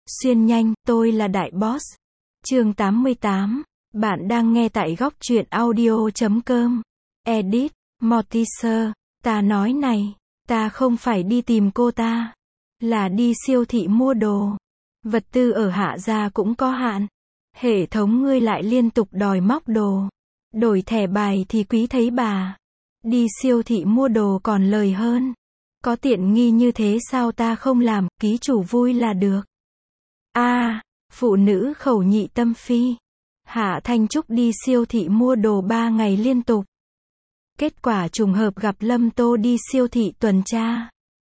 Xuyên nhanh, tôi là Đại Boss. Chương 88. Bạn đang nghe tại góc truyện audio.com. Edit, Mortimer. Ta nói này, ta không phải đi tìm cô ta, là đi siêu thị mua đồ. Vật tư ở Hạ gia cũng có hạn. Hệ thống ngươi lại liên tục đòi móc đồ. Đổi thẻ bài thì quý thấy bà. Đi siêu thị mua đồ còn lời hơn. Có tiện nghi như thế sao ta không làm, ký chủ vui là được. Phụ nữ khẩu nhị tâm phi. Hạ Thanh Trúc đi siêu thị mua đồ 3 ngày liên tục. Kết quả trùng hợp gặp Lâm Tô đi siêu thị tuần tra.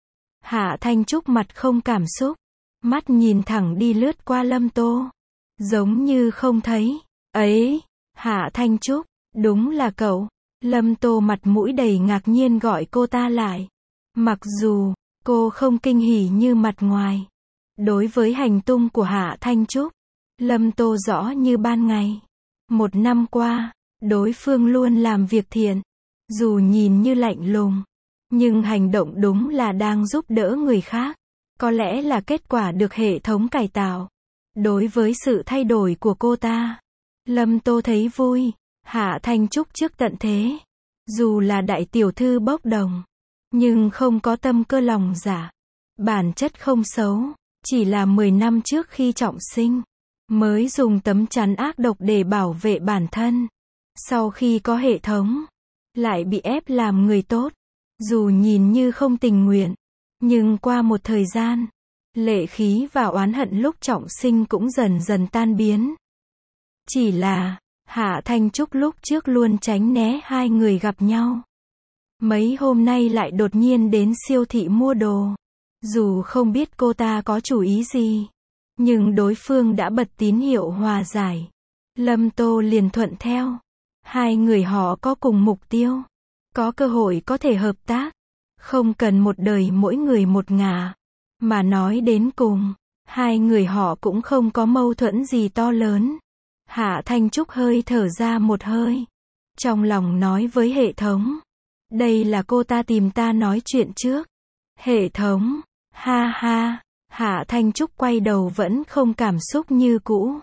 Hạ Thanh Trúc mặt không cảm xúc, mắt nhìn thẳng đi lướt qua Lâm Tô, giống như không thấy. Ấy, Hạ Thanh Trúc, đúng là cậu. Lâm Tô mặt mũi đầy ngạc nhiên gọi cô ta lại. Mặc dù cô không kinh hỉ như mặt ngoài. Đối với hành tung của Hạ Thanh Trúc, Lâm Tô rõ như ban ngày. 1 năm qua, đối phương luôn làm việc thiện. Dù nhìn như lạnh lùng, nhưng hành động đúng là đang giúp đỡ người khác. Có lẽ là kết quả được hệ thống cải tạo. Đối với sự thay đổi của cô ta, Lâm Tô thấy vui. Hạ Thanh Trúc trước tận thế, dù là đại tiểu thư bốc đồng, nhưng không có tâm cơ lòng dạ. Bản chất không xấu, chỉ là 10 năm trước khi trọng sinh, mới dùng tấm chắn ác độc để bảo vệ bản thân. Sau khi có hệ thống, lại bị ép làm người tốt. Dù nhìn như không tình nguyện, nhưng qua một thời gian, lệ khí và oán hận lúc trọng sinh cũng dần dần tan biến. Chỉ là, Hạ Thanh Trúc lúc trước luôn tránh né hai người gặp nhau. Mấy hôm nay lại đột nhiên đến siêu thị mua đồ. Dù không biết cô ta có chủ ý gì, nhưng đối phương đã bật tín hiệu hòa giải. Lâm Tô liền thuận theo. Hai người họ có cùng mục tiêu, có cơ hội có thể hợp tác. Không cần một đời mỗi người một ngả. Mà nói đến cùng, hai người họ cũng không có mâu thuẫn gì to lớn. Hạ Thanh Trúc hơi thở ra một hơi. Trong lòng nói với hệ thống. Đây là cô ta tìm ta nói chuyện trước. Hệ thống, ha ha. Hạ Thanh Trúc quay đầu vẫn không cảm xúc như cũ.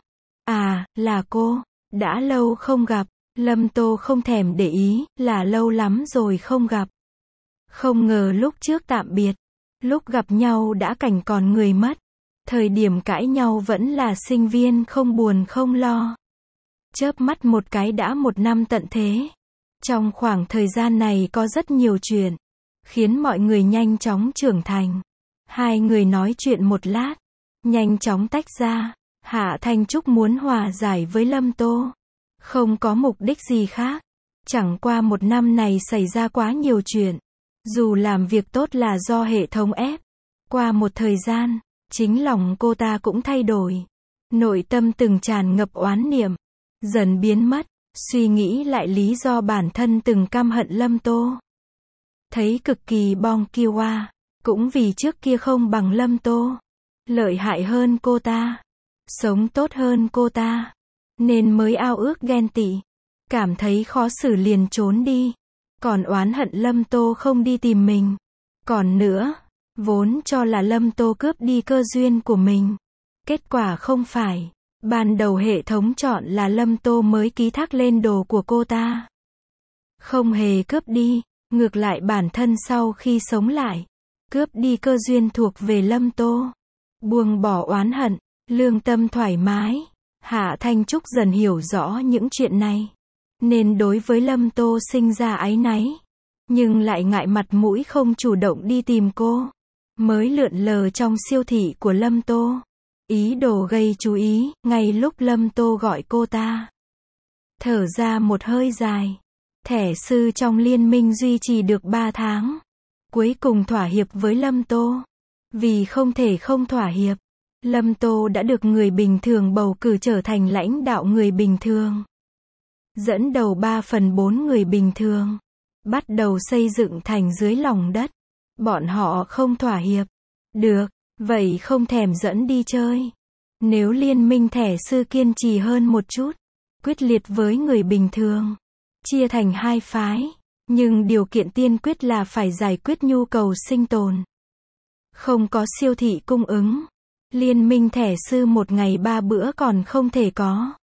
Là cô. Đã lâu không gặp. Lâm Tô không thèm để ý, là lâu lắm rồi không gặp. Không ngờ lúc trước tạm biệt, lúc gặp nhau đã cảnh còn người mất. Thời điểm cãi nhau vẫn là sinh viên không buồn không lo. Chớp mắt một cái đã 1 năm tận thế. Trong khoảng thời gian này có rất nhiều chuyện, khiến mọi người nhanh chóng trưởng thành. Hai người nói chuyện một lát, nhanh chóng tách ra. Hạ Thanh Trúc muốn hòa giải với Lâm Tô. Không có mục đích gì khác. Chẳng qua 1 năm này xảy ra quá nhiều chuyện. Dù làm việc tốt là do hệ thống ép. Qua một thời gian, chính lòng cô ta cũng thay đổi. Nội tâm từng tràn ngập oán niệm, dần biến mất. Suy nghĩ lại lý do bản thân từng căm hận Lâm Tô. Thấy cực kỳ bong kiwa. Cũng vì trước kia không bằng Lâm Tô. Lợi hại hơn cô ta. Sống tốt hơn cô ta. Nên mới ao ước ghen tị. Cảm thấy khó xử liền trốn đi. Còn oán hận Lâm Tô không đi tìm mình. Còn nữa, vốn cho là Lâm Tô cướp đi cơ duyên của mình. Kết quả không phải. Ban đầu hệ thống chọn là Lâm Tô mới ký thác lên đồ của cô ta. Không hề cướp đi. Ngược lại bản thân sau khi sống lại, cướp đi cơ duyên thuộc về Lâm Tô. Buông bỏ oán hận, lương tâm thoải mái. Hạ Thanh Trúc dần hiểu rõ những chuyện này. Nên đối với Lâm Tô sinh ra áy náy. Nhưng lại ngại mặt mũi không chủ động đi tìm cô. Mới lượn lờ trong siêu thị của Lâm Tô. Ý đồ gây chú ý, ngay lúc Lâm Tô gọi cô ta. Thở ra một hơi dài. Thẻ sư trong liên minh duy trì được 3 tháng. Cuối cùng thỏa hiệp với Lâm Tô. Vì không thể không thỏa hiệp. Lâm Tô đã được người bình thường bầu cử trở thành lãnh đạo người bình thường. Dẫn đầu 3/4 người bình thường. Bắt đầu xây dựng thành dưới lòng đất. Bọn họ không thỏa hiệp. Được, vậy không thèm dẫn đi chơi. Nếu liên minh thẻ sư kiên trì hơn một chút, quyết liệt với người bình thường, chia thành 2 phái. Nhưng điều kiện tiên quyết là phải giải quyết nhu cầu sinh tồn. Không có siêu thị cung ứng. Liên minh thẻ sư một ngày 3 bữa còn không thể có.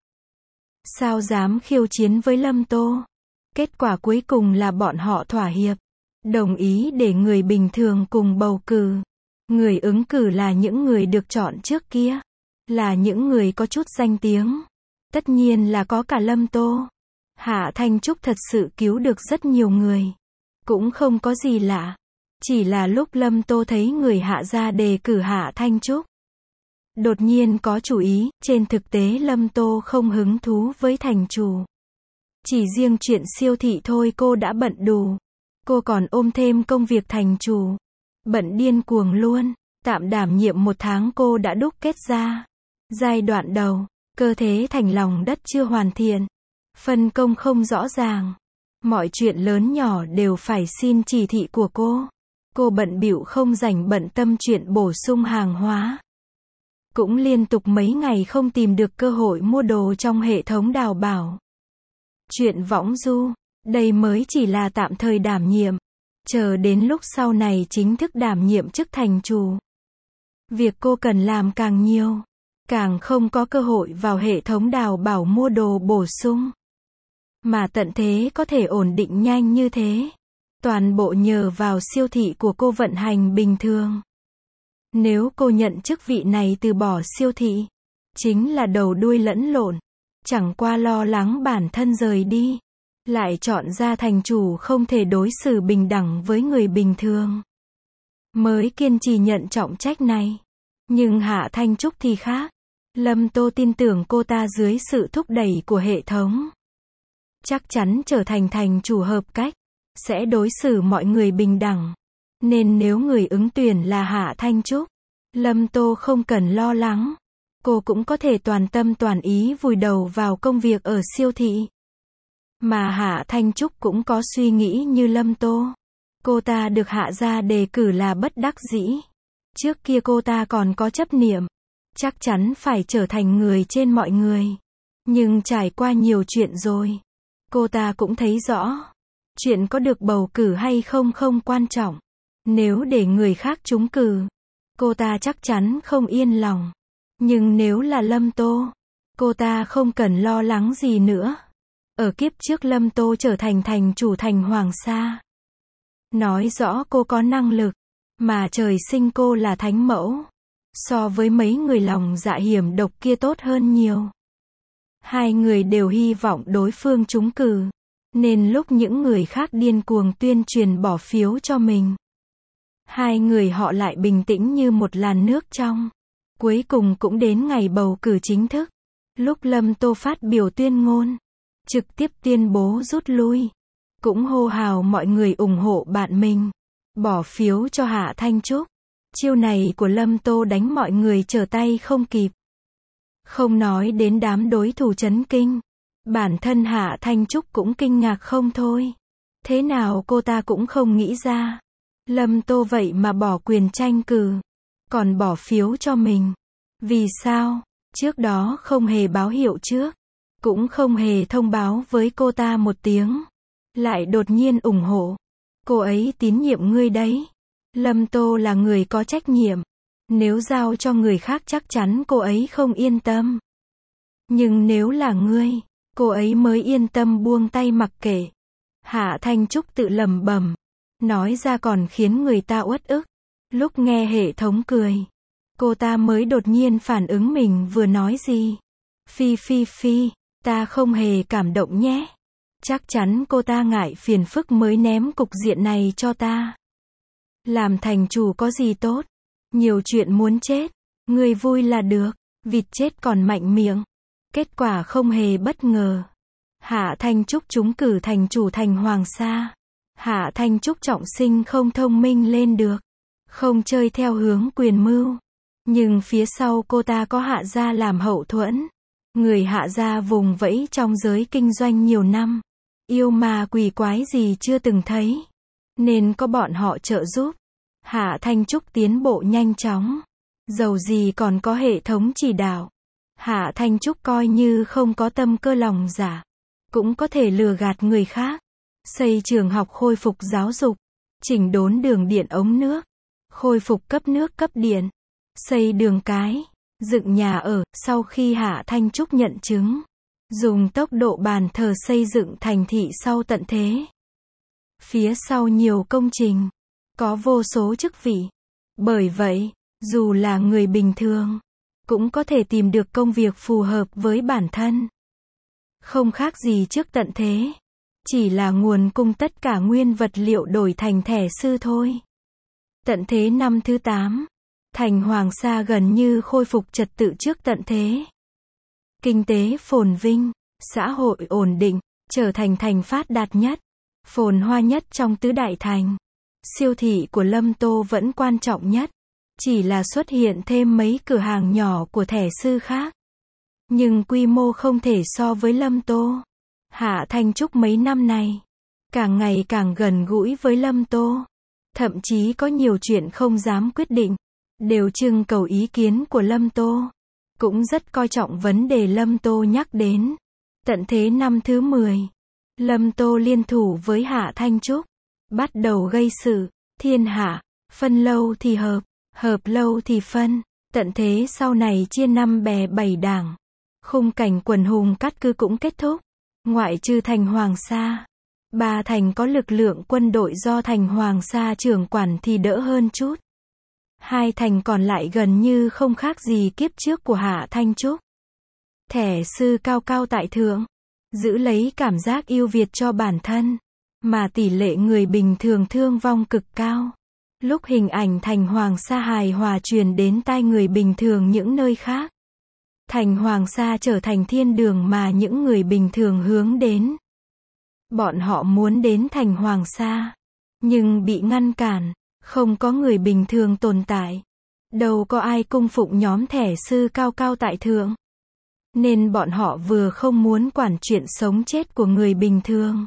Sao dám khiêu chiến với Lâm Tô? Kết quả cuối cùng là bọn họ thỏa hiệp, đồng ý để người bình thường cùng bầu cử. Người ứng cử là những người được chọn trước kia, là những người có chút danh tiếng. Tất nhiên là có cả Lâm Tô. Hạ Thanh Trúc thật sự cứu được rất nhiều người. Cũng không có gì lạ. Chỉ là lúc Lâm Tô thấy người Hạ gia đề cử Hạ Thanh Trúc, đột nhiên có chủ ý, trên thực tế Lâm Tô không hứng thú với thành chủ. Chỉ riêng chuyện siêu thị thôi cô đã bận đủ. Cô còn ôm thêm công việc thành chủ. Bận điên cuồng luôn. Tạm đảm nhiệm 1 tháng cô đã đúc kết ra. Giai đoạn đầu, cơ thế thành lòng đất chưa hoàn thiện. Phân công không rõ ràng. Mọi chuyện lớn nhỏ đều phải xin chỉ thị của cô. Cô bận bịu không rảnh bận tâm chuyện bổ sung hàng hóa. Cũng liên tục mấy ngày không tìm được cơ hội mua đồ trong hệ thống đào bảo. Chuyện võng du, đây mới chỉ là tạm thời đảm nhiệm. Chờ đến lúc sau này chính thức đảm nhiệm chức thành chủ. Việc cô cần làm càng nhiều, càng không có cơ hội vào hệ thống đào bảo mua đồ bổ sung. Mà tận thế có thể ổn định nhanh như thế. Toàn bộ nhờ vào siêu thị của cô vận hành bình thường. Nếu cô nhận chức vị này từ bỏ siêu thị, chính là đầu đuôi lẫn lộn. Chẳng qua lo lắng bản thân rời đi, lại chọn ra thành chủ không thể đối xử bình đẳng với người bình thường. Mới kiên trì nhận trọng trách này. Nhưng Hạ Thanh Trúc thì khác. Lâm Tô tin tưởng cô ta dưới sự thúc đẩy của hệ thống. Chắc chắn trở thành thành chủ hợp cách. Sẽ đối xử mọi người bình đẳng. Nên nếu người ứng tuyển là Hạ Thanh Trúc, Lâm Tô không cần lo lắng. Cô cũng có thể toàn tâm toàn ý vùi đầu vào công việc ở siêu thị. Mà Hạ Thanh Trúc cũng có suy nghĩ như Lâm Tô. Cô ta được Hạ gia đề cử là bất đắc dĩ. Trước kia cô ta còn có chấp niệm. Chắc chắn phải trở thành người trên mọi người. Nhưng trải qua nhiều chuyện rồi. Cô ta cũng thấy rõ. Chuyện có được bầu cử hay không không quan trọng. Nếu để người khác trúng cử, cô ta chắc chắn không yên lòng. Nhưng nếu là Lâm Tô, cô ta không cần lo lắng gì nữa. Ở kiếp trước Lâm Tô trở thành thành chủ thành Hoàng Sa. Nói rõ cô có năng lực, mà trời sinh cô là thánh mẫu. So với mấy người lòng dạ hiểm độc kia tốt hơn nhiều. Hai người đều hy vọng đối phương trúng cử. Nên lúc những người khác điên cuồng tuyên truyền bỏ phiếu cho mình, hai người họ lại bình tĩnh như một làn nước trong. Cuối cùng cũng đến ngày bầu cử chính thức. Lúc Lâm Tô phát biểu tuyên ngôn, trực tiếp tuyên bố rút lui. Cũng hô hào mọi người ủng hộ bạn mình. Bỏ phiếu cho Hạ Thanh Trúc. Chiêu này của Lâm Tô đánh mọi người trở tay không kịp. Không nói đến đám đối thủ chấn kinh. Bản thân Hạ Thanh Trúc cũng kinh ngạc không thôi. Thế nào cô ta cũng không nghĩ ra. Lâm Tô vậy mà bỏ quyền tranh cử. Còn bỏ phiếu cho mình. Vì sao? Trước đó không hề báo hiệu trước. Cũng không hề thông báo với cô ta một tiếng. Lại đột nhiên ủng hộ. Cô ấy tín nhiệm ngươi đấy. Lâm Tô là người có trách nhiệm. Nếu giao cho người khác chắc chắn cô ấy không yên tâm. Nhưng nếu là ngươi, cô ấy mới yên tâm buông tay mặc kệ. Hạ Thanh Trúc tự lẩm bẩm. Nói ra còn khiến người ta uất ức. Lúc nghe hệ thống cười, cô ta mới đột nhiên phản ứng mình vừa nói gì. Phi, ta không hề cảm động nhé. Chắc chắn cô ta ngại phiền phức mới ném cục diện này cho ta. Làm thành chủ có gì tốt. Nhiều chuyện muốn chết. Người vui là được. Vịt chết còn mạnh miệng. Kết quả không hề bất ngờ. Hạ Thanh Trúc trúng cử thành chủ thành Hoàng Sa. Hạ Thanh Trúc trọng sinh không thông minh lên được. Không chơi theo hướng quyền mưu. Nhưng phía sau cô ta có Hạ gia làm hậu thuẫn. Người Hạ gia vùng vẫy trong giới kinh doanh nhiều năm. Yêu ma quỷ quái gì chưa từng thấy. Nên có bọn họ trợ giúp. Hạ Thanh Trúc tiến bộ nhanh chóng. Dầu gì còn có hệ thống chỉ đạo. Hạ Thanh Trúc coi như không có tâm cơ lòng giả. Cũng có thể lừa gạt người khác. Xây trường học khôi phục giáo dục. Chỉnh đốn đường điện ống nước. Khôi phục cấp nước cấp điện. xây đường cái, dựng nhà ở. Sau khi Hạ Thanh Trúc nhận chứng, dùng tốc độ bàn thờ xây dựng thành thị sau tận thế. Phía sau nhiều công trình, có vô số chức vị. Bởi vậy, dù là người bình thường, cũng có thể tìm được công việc phù hợp với bản thân. Không khác gì trước tận thế. Chỉ là nguồn cung tất cả nguyên vật liệu đổi thành thẻ sư thôi. Tận thế năm thứ 8. Thành Hoàng Sa gần như khôi phục trật tự trước tận thế. Kinh tế phồn vinh, xã hội ổn định, trở thành thành phát đạt nhất, phồn hoa nhất trong tứ đại thành. Siêu thị của Lâm Tô vẫn quan trọng nhất. Chỉ là xuất hiện thêm mấy cửa hàng nhỏ của thẻ sư khác. Nhưng quy mô không thể so với Lâm Tô. Hạ Thanh Trúc mấy năm này, càng ngày càng gần gũi với Lâm Tô. Thậm chí có nhiều chuyện không dám quyết định, đều trưng cầu ý kiến của Lâm Tô. Cũng rất coi trọng vấn đề Lâm Tô nhắc đến. Tận thế năm thứ 10, Lâm Tô liên thủ với Hạ Thanh Trúc, bắt đầu gây sự. Thiên hạ, phân lâu thì hợp lâu thì phân. Tận thế sau này chia 5 bè 7 đảng. Khung cảnh quần hùng cát cứ cũng kết thúc. Ngoại trừ thành Hoàng Sa, 3 thành có lực lượng quân đội do thành Hoàng Sa trưởng quản thì đỡ hơn chút. 2 thành còn lại gần như không khác gì kiếp trước của Hạ Thanh Trúc. Thẻ sư cao cao tại thượng, giữ lấy cảm giác ưu việt cho bản thân, mà tỷ lệ người bình thường thương vong cực cao. Lúc hình ảnh thành Hoàng Sa hài hòa truyền đến tai người bình thường những nơi khác, thành Hoàng Sa trở thành thiên đường mà những người bình thường hướng đến. Bọn họ muốn đến thành Hoàng Sa, nhưng bị ngăn cản, không có người bình thường tồn tại. Đâu có ai cung phụng nhóm thẻ sư cao cao tại thượng. Nên bọn họ vừa không muốn quản chuyện sống chết của người bình thường,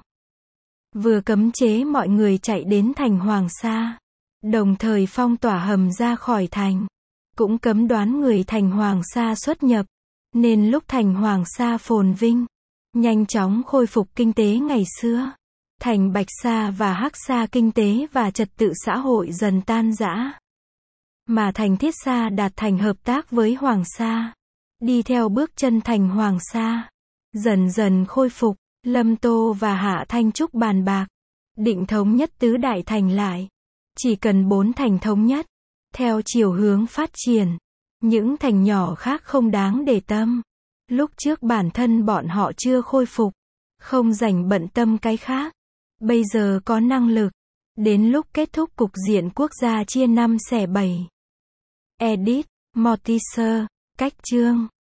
vừa cấm chế mọi người chạy đến thành Hoàng Sa, đồng thời phong tỏa hầm ra khỏi thành, cũng cấm đoán người thành Hoàng Sa xuất nhập. Nên lúc thành Hoàng Sa phồn vinh, nhanh chóng khôi phục kinh tế ngày xưa, thành Bạch Sa và Hắc Sa kinh tế và trật tự xã hội dần tan rã. Mà thành Thiết Sa đạt thành hợp tác với Hoàng Sa, đi theo bước chân thành Hoàng Sa, dần dần khôi phục. Lâm Tô và Hạ Thanh Trúc bàn bạc, định thống nhất tứ đại thành lại. Chỉ cần 4 thành thống nhất, theo chiều hướng phát triển. Những thành nhỏ khác không đáng để tâm. Lúc trước bản thân bọn họ chưa khôi phục, không rảnh bận tâm cái khác. Bây giờ có năng lực, đến lúc kết thúc cục diện quốc gia chia 5 xẻ 7. Edit, Mortimer, cách chương.